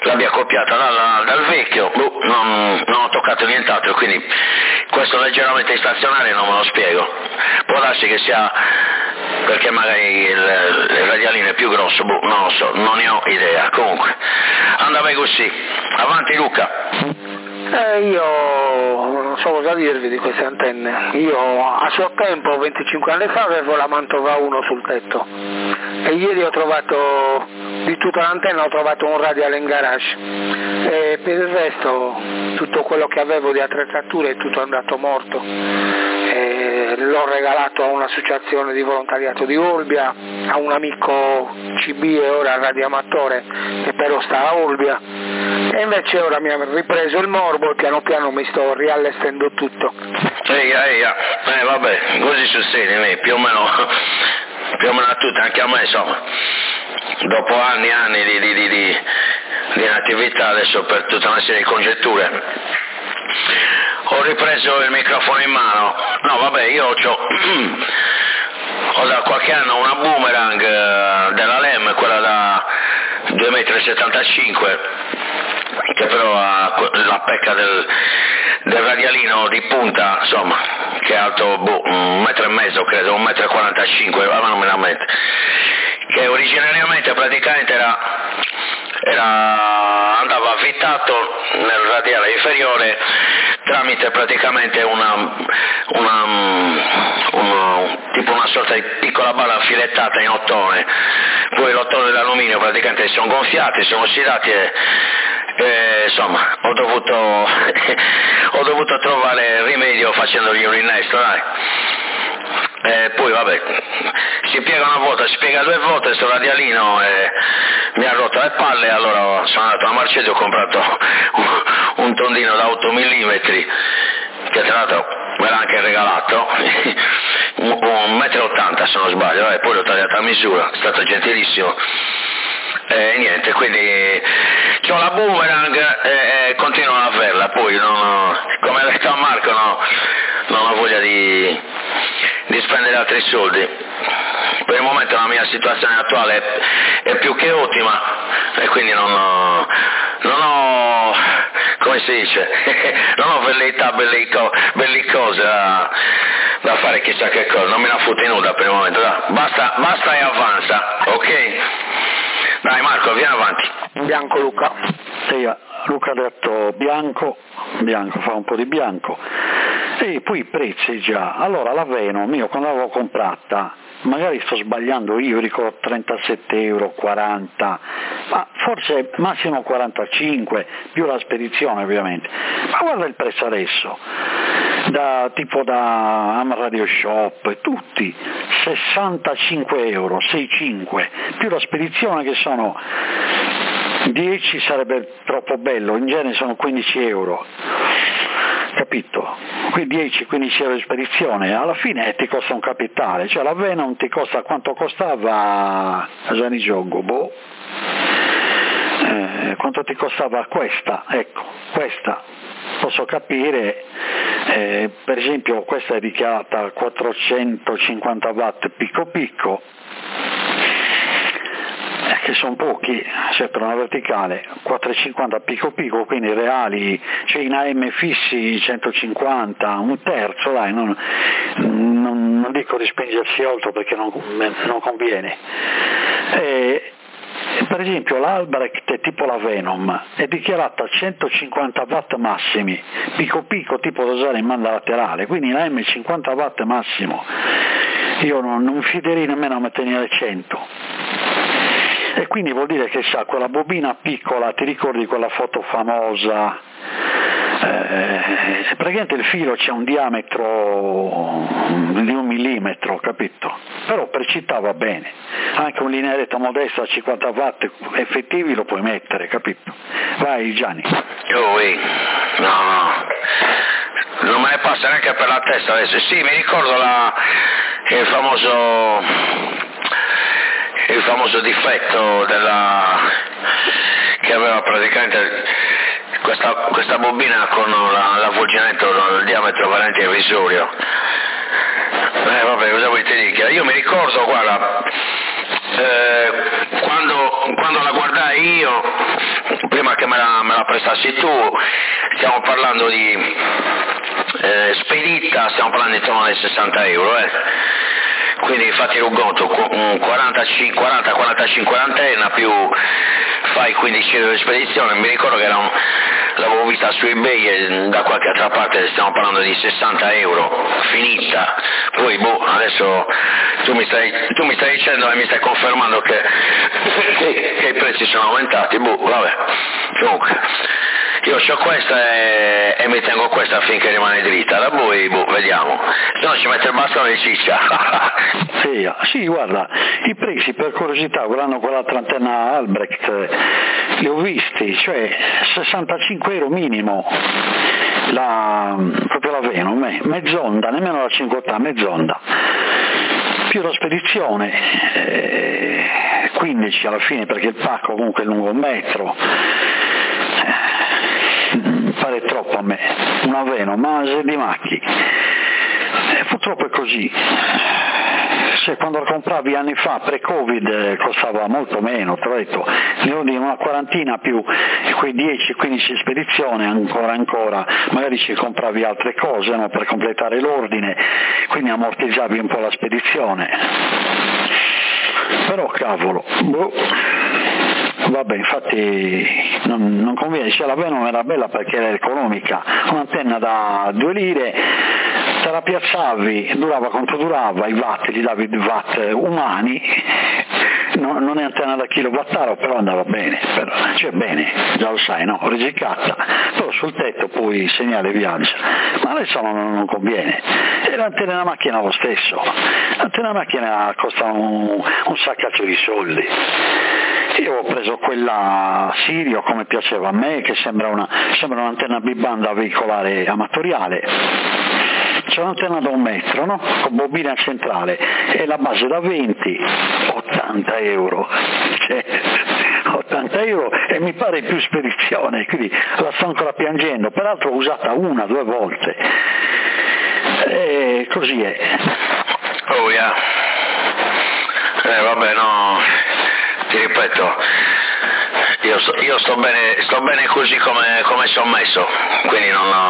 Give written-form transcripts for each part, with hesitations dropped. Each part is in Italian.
l'abbia copiata dal vecchio, non ho toccato nient'altro, quindi questo leggermente stazionario non me lo spiego. Può darsi che sia perché magari il radialino è più grosso, non lo so, non ne ho idea. Comunque andava così. Avanti Luca. Io non so cosa dirvi di queste antenne. Io a suo tempo, 25 anni fa, avevo la Mantova 1 sul tetto e ieri ho trovato, di tutta l'antenna ho trovato un radiale in garage e per il resto tutto quello che avevo di attrezzature è tutto andato morto. L'ho regalato a un'associazione di volontariato di Olbia, a un amico CB e ora radioamatore che però sta a Olbia, e invece ora mi ha ripreso il morbo e piano piano mi sto riallestendo tutto. Vabbè, così succede a me, più o meno a tutti, anche a me insomma, dopo anni e anni di inattività, adesso per tutta una serie di congetture ho ripreso il microfono in mano. No vabbè, io ho da qualche anno una boomerang della LEM, quella da 2,75 m, che però ha la pecca del radialino di punta, insomma, che è alto 1,5 m credo, 1,45 m, ma non me la metto, che originariamente praticamente andava avvitato nel radiale inferiore tramite praticamente tipo una sorta di piccola balla filettata in ottone. Poi l'ottone d'alluminio praticamente si sono gonfiati, si sono ossidati e insomma ho dovuto trovare rimedio facendogli un innesto, dai. Poi vabbè, si piega una volta, si piega due volte questo radialino e mi ha rotto le palle, allora sono andato a Marcello e ho comprato un tondino da 8 mm, che tra l'altro me l'ha anche regalato, 1,80 m se non sbaglio, e poi l'ho tagliato a misura, è stato gentilissimo. Niente, quindi c'ho la boomerang e continuo ad averla, poi come ha detto a Marco non ho voglia di spendere altri soldi. Per il momento la mia situazione attuale è più che ottima e quindi non ho come si dice, non ho velleità bellicose da fare chissà che cosa, non me la fotte nuda per il momento, dai. Basta e avanza, ok? Dai Marco, vieni avanti. Bianco Luca. Sì, Luca ha detto bianco, fa un po' di bianco. E poi i prezzi già. Allora la Venom, io quando l'avevo comprata, magari sto sbagliando io, ricordo 37 euro, 40, ma forse massimo 45, più la spedizione ovviamente. Ma guarda il prezzo adesso, tipo da Am Radio Shop, tutti, 65 euro, 6,5, più la spedizione che sono 10, sarebbe troppo bello, in genere sono 15 euro. Capito? Qui 10-15 euro di spedizione, alla fine ti costa un capitale, cioè la Venom ti costa quanto costava a Gianni Giogo, quanto ti costava questa, ecco, questa posso capire, per esempio questa è dichiarata a 450 watt picco, che sono pochi, cioè per una verticale 450 picco, quindi reali, cioè in AM fissi 150, un terzo, dai, non dico di spingersi oltre perché non conviene. Per esempio l'Albrecht tipo la Venom è dichiarata a 150 watt massimi, picco tipo da usare in banda laterale, quindi in AM 50 watt massimo, io non fiderei nemmeno a mettere 100. E quindi vuol dire che sa, quella bobina piccola, ti ricordi quella foto famosa, praticamente il filo c'è un diametro di 1 millimetro, capito? Però per città va bene, anche un linearetto modesto a 50 watt effettivi lo puoi mettere, capito? Vai Gianni. No, non me ne passa neanche per la testa adesso. Sì, mi ricordo il famoso difetto che aveva praticamente questa bobina con l'avvolgimento del diametro veramente irrisorio. Vabbè, cosa vuoi te dire? Io mi ricordo, guarda, quando quando la guardai io, prima che me la prestassi tu, stiamo parlando di spedita, stiamo parlando intorno ai 60 euro, quindi fatti un conto, 40-45 l'antenna più fai 15 euro di spedizione, mi ricordo che l'avevo vista su eBay e da qualche altra parte stiamo parlando di 60 euro, finita, poi adesso tu mi stai dicendo e mi stai confermando che i prezzi sono aumentati, vabbè, comunque. Io ho questa e mi tengo questa finché rimane dritta, da voi vediamo, se no ci mette il bastone di ciccia. Sì, guarda, i prezzi per curiosità, guardando quell'altra antenna Albrecht, li ho visti, cioè 65 euro minimo, proprio la Venom, mezz'onda, nemmeno la 580, mezz'onda, più la spedizione, 15 alla fine perché il pacco comunque è lungo 1 metro. Pare troppo a me, una Venom, ma se di macchi. Purtroppo è così. Se quando la compravi anni fa, pre-Covid, costava molto meno, te l'ho detto, di una quarantina più quei 10-15 spedizioni, ancora, magari ci compravi altre cose, no, per completare l'ordine, quindi ammortizzavi un po' la spedizione. Però cavolo, vabbè, infatti non conviene, la Venom era bella perché era economica, un'antenna da 2 lire, te la piazzavi, durava quanto durava, i watt, gli davi watt umani, non è antenna da kilowattaro, però andava bene, cioè bene, già lo sai, no? Risiccata, però sul tetto poi il segnale viaggia, ma adesso non conviene, e l'antenna della macchina lo stesso, l'antenna della macchina costa un saccaccio di soldi. Io ho preso quella Sirio come piaceva a me, che sembra un'antenna bibanda veicolare amatoriale. C'è un'antenna da 1 metro, no? Con bobina centrale e la base da 20, 80 euro. Cioè, 80 euro e mi pare più spedizione, quindi la sto ancora piangendo, peraltro ho usata 1-2 volte. E così è. Oh yeah. Vabbè, no, ti ripeto, io sto bene così come sono messo, quindi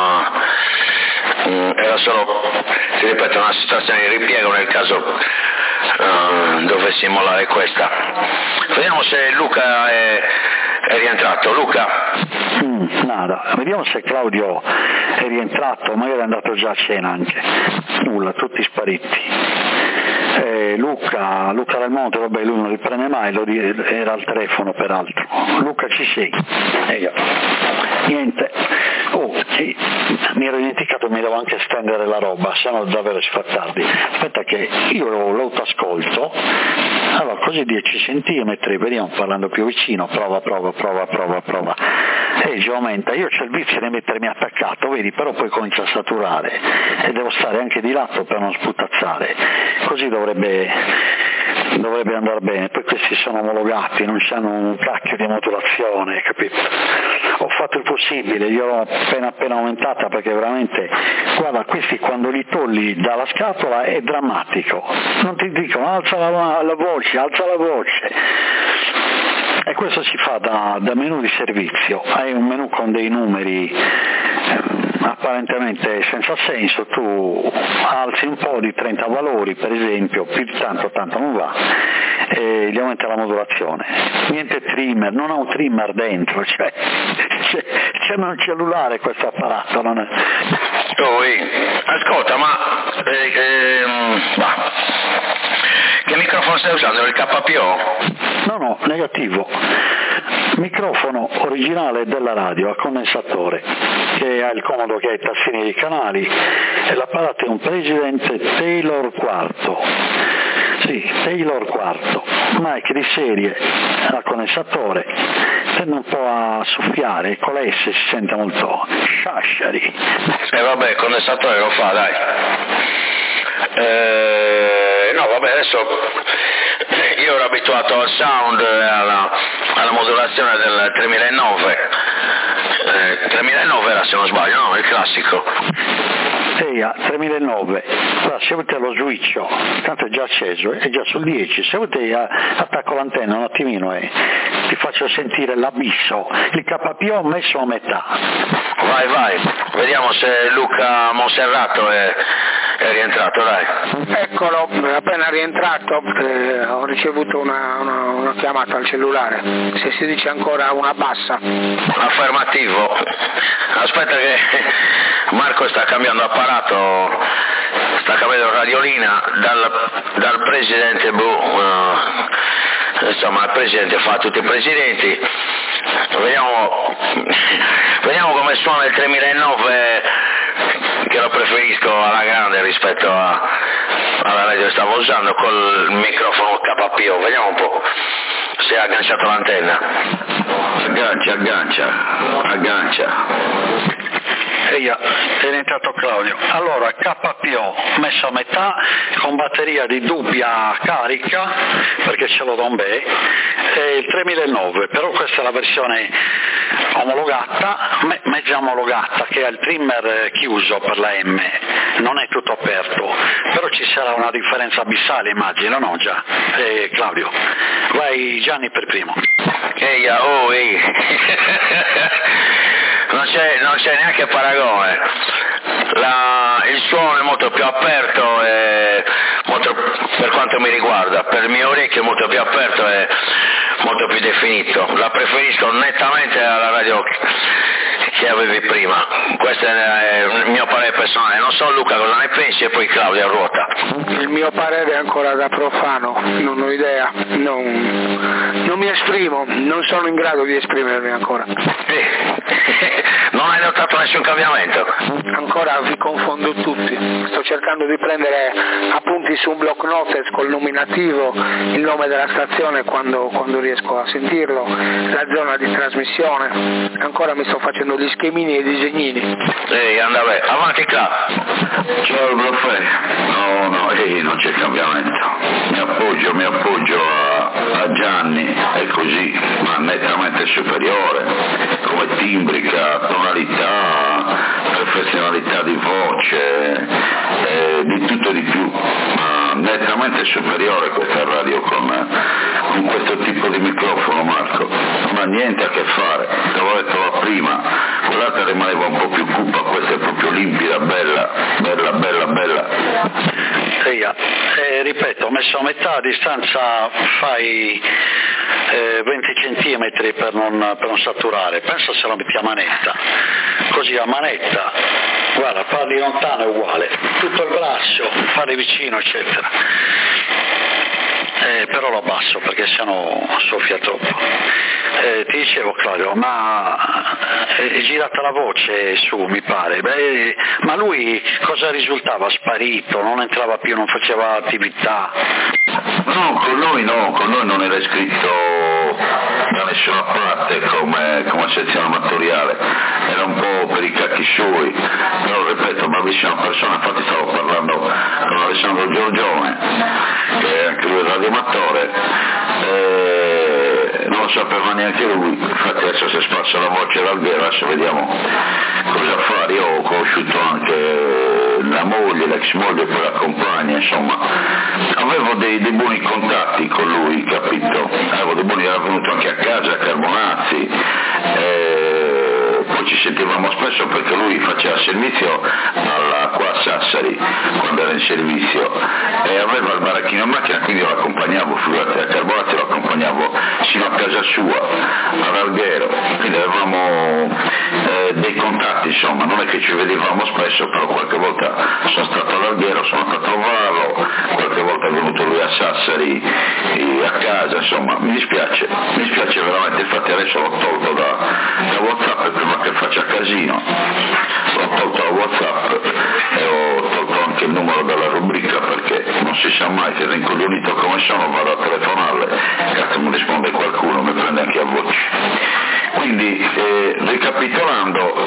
era solo, ti ripeto, una situazione di ripiego nel caso dovessi mollare questa. Vediamo se Luca è rientrato. Luca? Nada, vediamo se Claudio è rientrato, magari è andato già a cena anche. Nulla, tutti spariti. Luca del Monte, vabbè, lui non riprende mai, era al telefono peraltro. Luca, ci sei? Niente. Mi ero dimenticato, mi devo anche stendere la roba, se no davvero si fa tardi. Aspetta che io l'autoascolto, allora così 10 centimetri, vediamo, parlando più vicino, prova, già aumenta, io c'ho il vizio di mettermi attaccato, vedi, però poi comincia a saturare e devo stare anche di lato per non sputazzare, così dovrebbe andare bene. Poi questi sono omologati, non hanno un cacchio di modulazione, capito? Ho fatto il possibile, io l'ho appena aumentata perché veramente, guarda, questi quando li togli dalla scatola è drammatico, non ti dicono alza la voce, e questo si fa da menu di servizio, hai un menu con dei numeri apparentemente senza senso, tu alzi un po' di 30 valori per esempio, più di tanto non va, e gli aumenta la modulazione. Niente trimmer, non ha un trimmer dentro, cioè c'è un cellulare questo apparato, non è? Ascolta, ma che microfono stai usando? Il KPO? No, negativo. Microfono originale della radio a condensatore, che ha il comodo che ha i tastini dei canali, e l'apparato è un President Taylor IV. Sì, Taylor IV, mic di serie a condensatore, tende un po' a soffiare, con la S si sente molto sciasciari. Vabbè, il condensatore lo fa, dai. No, vabbè, adesso io ero abituato al sound, alla modulazione del 3009. 3009 era, se non sbaglio, no? Il classico. Ehi, 3009, se avete lo switch, tanto è già acceso, è già sul 10, se avete attacco l'antenna un attimino e ti faccio sentire l'abisso, il KPO messo a metà. Vai, vediamo se Luca Monserrato è rientrato, dai. Eccolo, appena rientrato, ho ricevuto una chiamata al cellulare, se si dice ancora una bassa. Affermativo. Aspetta che Marco sta cambiando apparato, sta cambiando radiolina dal presidente insomma il presidente fa tutti i presidenti. Vediamo come suona il 3009, che lo preferisco alla grande rispetto alla radio che stavo usando col microfono KPO. Vediamo un po' se ha agganciato l'antenna. Aggancia. Eia, è entrato Claudio. Allora, KPO messo a metà con batteria di dubbia carica, perché ce l'ho da un bè, e il 3009, però questa è la versione omologata, mezza omologata, che ha il trimmer chiuso per la M, non è tutto aperto, però ci sarà una differenza abissale, immagino, no già? Claudio, vai Gianni per primo. Eia. Non c'è neanche paragone, il suono è molto più aperto e per quanto mi riguarda, per il mio orecchio è molto più aperto e molto più definito, la preferisco nettamente alla radio che avevi prima. Questo è il mio parere personale, non so Luca cosa ne pensi e poi Claudio a ruota. Il mio parere è ancora da profano, non ho idea, non mi esprimo, non sono in grado di esprimermi ancora. Non hai notato nessun cambiamento? Ancora vi confondo tutti, sto cercando di prendere appunti su un block notes col nominativo, il nome della stazione quando riesco a sentirlo, la zona di trasmissione, ancora mi sto facendo gli schemini e i disegnini. Andava avanti qua. Ciao Broffè, no, non c'è cambiamento, mi appoggio a Gianni, è così, ma nettamente superiore, come timbrica, tonalità, professionalità di voce, di tutto e di più, ma nettamente superiore questa radio con questo tipo di microfono, Marco, non ha niente a che fare, te l'ho detto prima, quell'altra rimaneva un po' più cupa, questa è proprio limpida, bella. Ripeto, messo a metà, a distanza fai 20 centimetri per non saturare, pensa se lo metti a manetta, così a manetta, guarda, parli lontano è uguale, tutto il braccio, parli vicino eccetera. Però lo abbasso perché sennò soffia troppo. Ti dicevo Claudio, ma è girata la voce su mi pare, ma lui cosa risultava? Sparito, non entrava più, non faceva attività? No, con noi non era iscritto da nessuna parte come sezione amatoriale, era un po' per i cacchi suoi, però ripeto, bravissima persona, infatti stavo parlando con Alessandro Giorgione, che è anche lui radioamatore, non lo sapeva neanche lui, infatti adesso si è sparsa la voce dall'Alghero, adesso vediamo cosa fare. Io ho conosciuto anche la moglie, l'ex moglie, poi la compagna, insomma avevo dei buoni contatti con lui, capito? Era venuto anche a casa a Carbonazzi, poi ci sentivamo spesso perché lui faceva servizio qua a Sassari quando era in servizio e aveva il baracchino in macchina, quindi io l'accompagnavo, figurati, a Carbonazzi lo accompagnavo sino a casa sua, ad Alghero, quindi avevamo dei contatti, insomma, non è che ci vedevamo spesso, però qualche volta sono stato ad Alghero, sono andato a trovarlo, qualche volta è venuto lui a Sassari a casa, insomma, mi dispiace veramente, infatti adesso l'ho tolto da WhatsApp prima che faccia casino, l'ho tolto da WhatsApp e ho tolto anche il numero della rubrica perché non si sa mai, che rincoglionito come sono vado a telefonarle, cazzo mi risponde qualcuno, mi prende anche a voce. Quindi ricapitolando,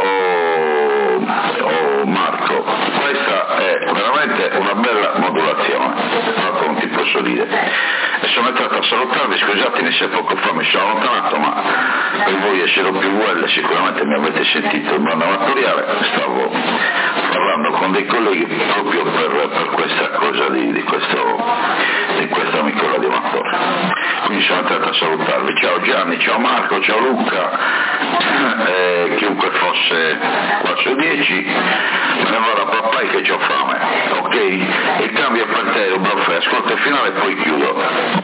Marco, questa è veramente una bella modulazione, non ti posso dire. E sono entrato a salutarvi, scusatemi se poco fa mi sono allontanato, ma per voi essere più well sicuramente mi avete sentito il brano amatoriale, stavo parlando con dei colleghi proprio per questa cosa di questo amico radioamatore. Quindi sono entrato a salutarvi. Ciao Gianni, ciao Marco, ciao Luca, chiunque fosse qua su 10, me ne vado a papà che c'ho fame, ok? Il cambio per te, un buffet, ascolta il finale e poi chiudo.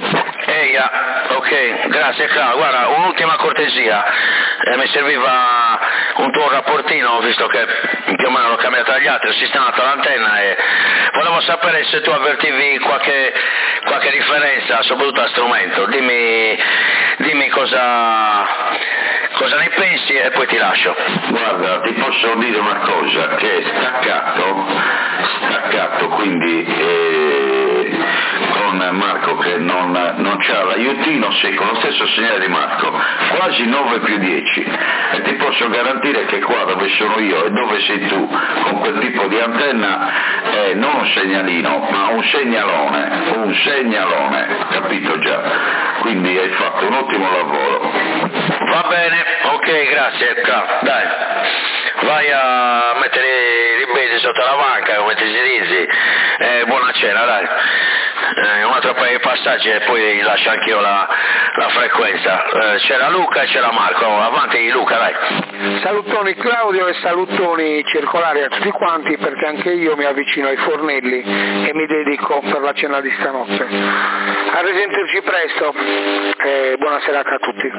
Ok, grazie Claudio. Guarda, un'ultima cortesia, mi serviva un tuo rapportino, visto che più o meno l'ho cambiato dagli altri, ho sistemato l'antenna e volevo sapere se tu avvertivi qualche differenza, soprattutto a strumento. Dimmi cosa ne pensi e poi ti lascio. Guarda, ti posso dire una cosa, che è staccato, quindi con Marco che non c'ha l'aiutino, sì, con lo stesso segnale di Marco, quasi 9+10, e ti posso garantire che qua dove sono io e dove sei tu, con quel tipo di antenna, è non un segnalino, ma un segnalone, capito già? Quindi hai fatto un ottimo lavoro. Va bene, ok, grazie, dai, vai a mettere i ribesi sotto la banca, come ti si dice, buona cena, dai. Un altro paio di passaggi e poi lascio anch'io la frequenza. C'era Luca e c'era Marco, avanti Luca, dai. Salutoni Claudio e salutoni circolari a tutti quanti, perché anche io mi avvicino ai fornelli e mi dedico per la cena di stanotte. A risentirci presto e buona serata a tutti.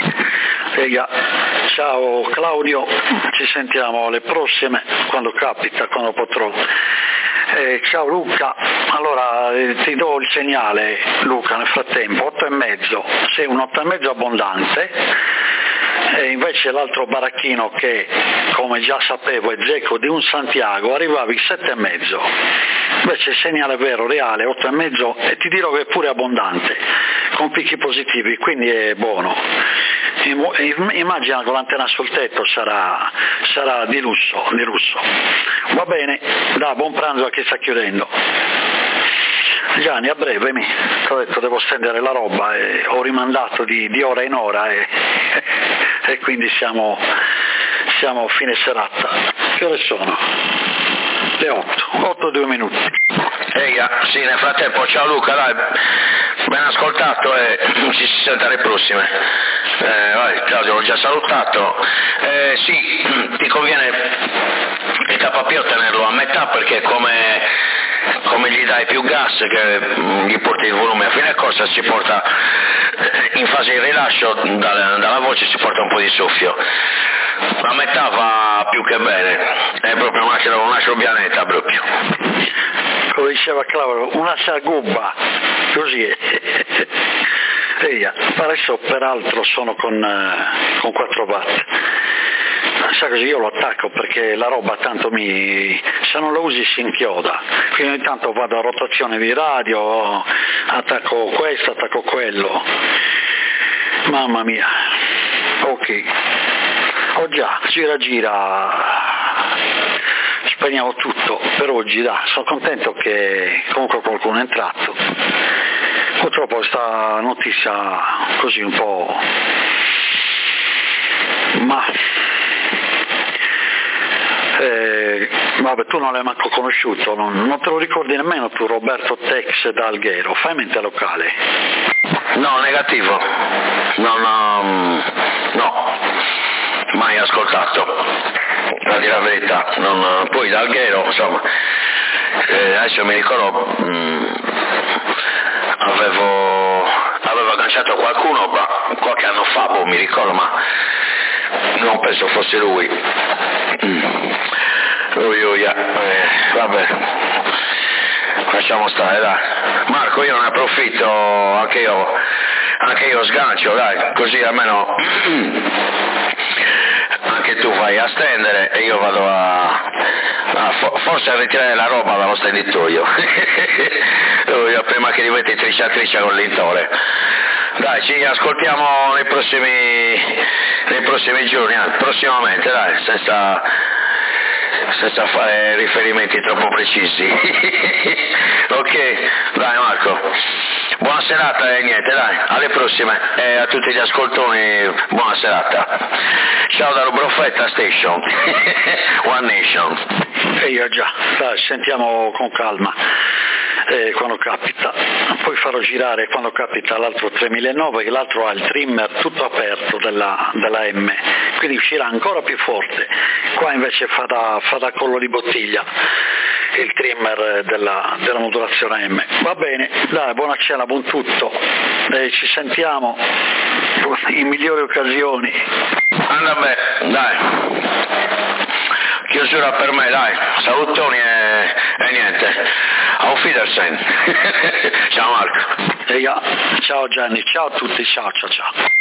Ciao Claudio, ci sentiamo alle prossime, quando capita, quando potrò. Ciao Luca, allora ti do il segnale Luca nel frattempo, 8,5, sei un 8,5 abbondante, e invece l'altro baracchino che come già sapevo è Zecco di un Santiago arrivavi 7,5, invece il segnale vero, reale 8,5, e ti dirò che è pure abbondante, con picchi positivi, quindi è buono. Immagina con l'antenna sul tetto sarà di lusso. Va bene, buon pranzo a chi sta chiudendo. Gianni, a breve ti ho detto devo stendere la roba e ho rimandato di ora in ora e quindi siamo a fine serata. Che ore sono? Le 8:02. Sì, nel frattempo, ciao Luca, dai, ben ascoltato e ci si sente alle prossime. Vai, Claudio, l'ho già salutato. Sì, ti conviene il KP tenerlo a metà, perché come gli dai più gas che gli porti il volume a fine corsa, si porta in fase di rilascio dalla voce, si porta un po' di soffio. La metà va più che bene, è proprio un altro pianeta proprio. Come diceva Claudio, una sagubba, così è. Adesso peraltro sono con 4 watt. Sa così io lo attacco perché la roba tanto se non lo usi si inchioda, quindi ogni tanto vado a rotazione di radio, attacco questo, attacco quello, mamma mia. Ok, già, gira, spegniamo tutto per oggi, sono contento che comunque qualcuno è entrato. Purtroppo questa notizia così un po', vabbè, tu non l'hai manco conosciuto, non te lo ricordi nemmeno tu, Roberto Tex da Alghero, fai mente locale. No, negativo, no, mai ascoltato, a dire la verità, poi da Alghero, insomma, adesso mi ricordo, avevo agganciato qualcuno qualche anno fa, mi ricordo, ma non penso fosse lui. Vabbè, lasciamo stare, dai. Marco, io ne approfitto, anche io sgancio, dai, così almeno anche tu vai a stendere e io vado forse a ritirare la roba dallo stenditoio. Io prima che diventi triscia con l'intore. Dai, ci ascoltiamo nei prossimi giorni, prossimamente, dai, senza fare riferimenti troppo precisi. Ok, dai Marco. Buona serata e niente, dai, alle prossime e a tutti gli ascoltoni buona serata. Ciao da Profeta Station, One Nation. E io già, dai, sentiamo con calma quando capita, poi farò girare quando capita l'altro 3009, che l'altro ha il trimmer tutto aperto della M, quindi uscirà ancora più forte, qua invece fa da collo di bottiglia il trimmer della modulazione M. Va bene, dai, buona cena, buon tutto, ci sentiamo in migliori occasioni. Anda bene, dai, chiusura per me, dai, salutoni e niente, auf Wiedersehen. Ciao Marco. Ciao Gianni, ciao a tutti, ciao.